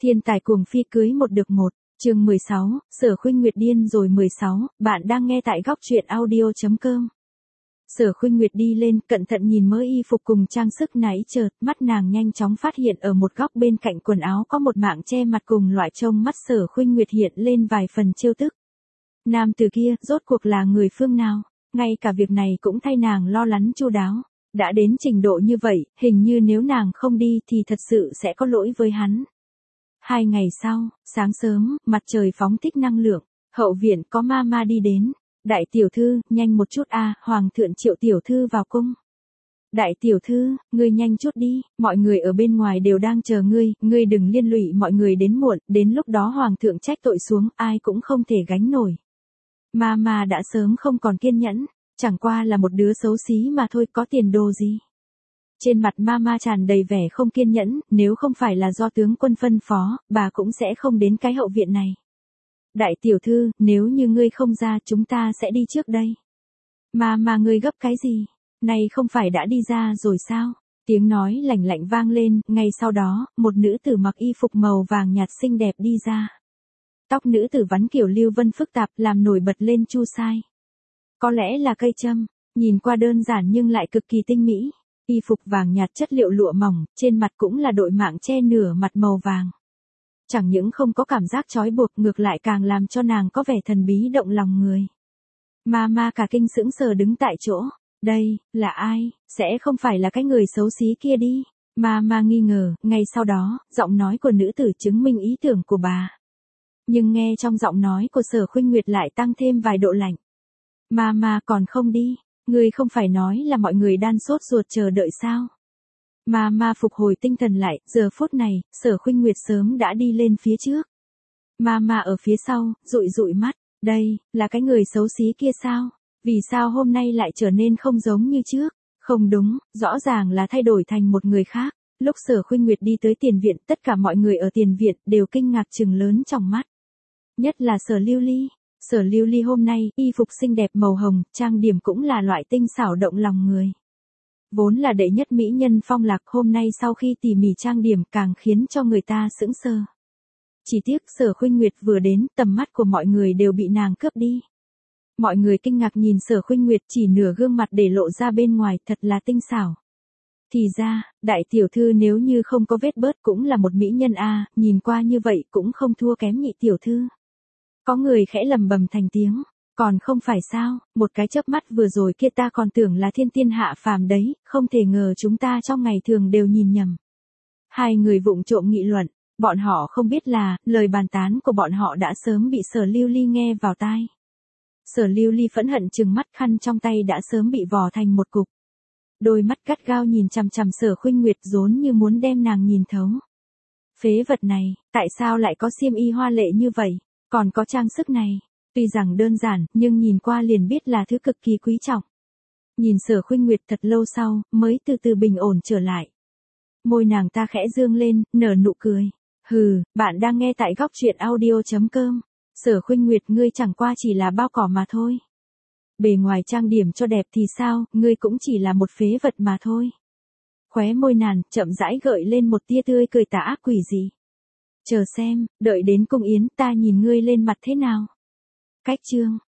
Thiên tài cuồng phi cưới một được một, chương 16, Sở Khuynh Nguyệt điên rồi 16, bạn đang nghe tại góc truyện audio.com. Sở Khuynh Nguyệt đi lên, cẩn thận nhìn mớ y phục cùng trang sức nãy chợt, mắt nàng nhanh chóng phát hiện ở một góc bên cạnh quần áo có một mạng che mặt cùng loại trông mắt Sở Khuynh Nguyệt hiện lên vài phần trêu tức. Nam từ kia, rốt cuộc là người phương nào, ngay cả việc này cũng thay nàng lo lắng chu đáo. Đã đến trình độ như vậy, hình như nếu nàng không đi thì thật sự sẽ có lỗi với hắn. 2 ngày sau, sáng sớm, mặt trời phóng thích năng lượng, hậu viện có mama đi đến. Đại tiểu thư, nhanh một chút a, hoàng thượng triệu tiểu thư vào cung. Đại tiểu thư, ngươi nhanh chút đi, mọi người ở bên ngoài đều đang chờ ngươi đừng liên lụy mọi người đến muộn, đến lúc đó hoàng thượng trách tội xuống, ai cũng không thể gánh nổi. Mama đã sớm không còn kiên nhẫn, chẳng qua là một đứa xấu xí mà thôi, có tiền đồ gì. Trên mặt mama tràn đầy vẻ không kiên nhẫn, nếu không phải là do tướng quân phân phó, bà cũng sẽ không đến cái hậu viện này. Đại tiểu thư, nếu như ngươi không ra chúng ta sẽ đi trước đây. Mà ngươi gấp cái gì? Này không phải đã đi ra rồi sao? Tiếng nói lạnh lạnh vang lên, ngay sau đó, một nữ tử mặc y phục màu vàng nhạt xinh đẹp đi ra. Tóc nữ tử vắn kiểu lưu vân phức tạp làm nổi bật lên chu sai. Có lẽ là cây châm, nhìn qua đơn giản nhưng lại cực kỳ tinh mỹ. Y phục vàng nhạt chất liệu lụa mỏng, trên mặt cũng là đội mạng che nửa mặt màu vàng. Chẳng những không có cảm giác trói buộc, ngược lại càng làm cho nàng có vẻ thần bí động lòng người. Mama cả kinh sững sờ đứng tại chỗ. Đây, là ai? Sẽ không phải là cái người xấu xí kia đi. Mama nghi ngờ, ngay sau đó, giọng nói của nữ tử chứng minh ý tưởng của bà. Nhưng nghe trong giọng nói của Sở Khuynh Nguyệt lại tăng thêm vài độ lạnh. Mama còn không đi, ngươi không phải nói là mọi người đang sốt ruột chờ đợi sao? Mama phục hồi tinh thần lại, giờ phút này, Sở Khuynh Nguyệt sớm đã đi lên phía trước. Mama ở phía sau, dụi dụi mắt, đây, là cái người xấu xí kia sao? Vì sao hôm nay lại trở nên không giống như trước? Không đúng, rõ ràng là thay đổi thành một người khác. Lúc Sở Khuynh Nguyệt đi tới tiền viện, tất cả mọi người ở tiền viện đều kinh ngạc trừng lớn trong mắt. Nhất là Sở Lưu Ly. Sở Lưu Ly hôm nay, y phục xinh đẹp màu hồng, trang điểm cũng là loại tinh xảo động lòng người. Vốn là đệ nhất mỹ nhân Phong Lạc, hôm nay sau khi tỉ mỉ trang điểm càng khiến cho người ta sững sờ. Chỉ tiếc Sở Khuynh Nguyệt vừa đến, tầm mắt của mọi người đều bị nàng cướp đi. Mọi người kinh ngạc nhìn Sở Khuynh Nguyệt, chỉ nửa gương mặt để lộ ra bên ngoài, thật là tinh xảo. Thì ra, đại tiểu thư nếu như không có vết bớt cũng là một mỹ nhân a, nhìn qua như vậy cũng không thua kém nhị tiểu thư. Có người khẽ lầm bầm thành tiếng. Còn không phải sao, một cái chớp mắt vừa rồi kia ta còn tưởng là thiên tiên hạ phàm đấy, không thể ngờ chúng ta trong ngày thường đều nhìn nhầm. Hai người vụng trộm nghị luận, bọn họ không biết là, lời bàn tán của bọn họ đã sớm bị Sở Lưu Ly nghe vào tai. Sở Lưu Ly phẫn hận trừng mắt, khăn trong tay đã sớm bị vò thành một cục. Đôi mắt gắt gao nhìn chằm chằm Sở Khuynh Nguyệt rốn như muốn đem nàng nhìn thấu. Phế vật này, tại sao lại có xiêm y hoa lệ như vậy, còn có trang sức này. Tuy rằng đơn giản, nhưng nhìn qua liền biết là thứ cực kỳ quý trọng. Nhìn Sở Khuynh Nguyệt thật lâu sau, mới từ từ bình ổn trở lại. Môi nàng ta khẽ dương lên, nở nụ cười. Hừ, bạn đang nghe tại góc truyện audio.com. Sở Khuynh Nguyệt, ngươi chẳng qua chỉ là bao cỏ mà thôi. Bề ngoài trang điểm cho đẹp thì sao, ngươi cũng chỉ là một phế vật mà thôi. Khóe môi nàng chậm rãi gợi lên một tia tươi cười tà ác quỷ dị. Chờ xem, đợi đến cung yến ta nhìn ngươi lên mặt thế nào. Cách chương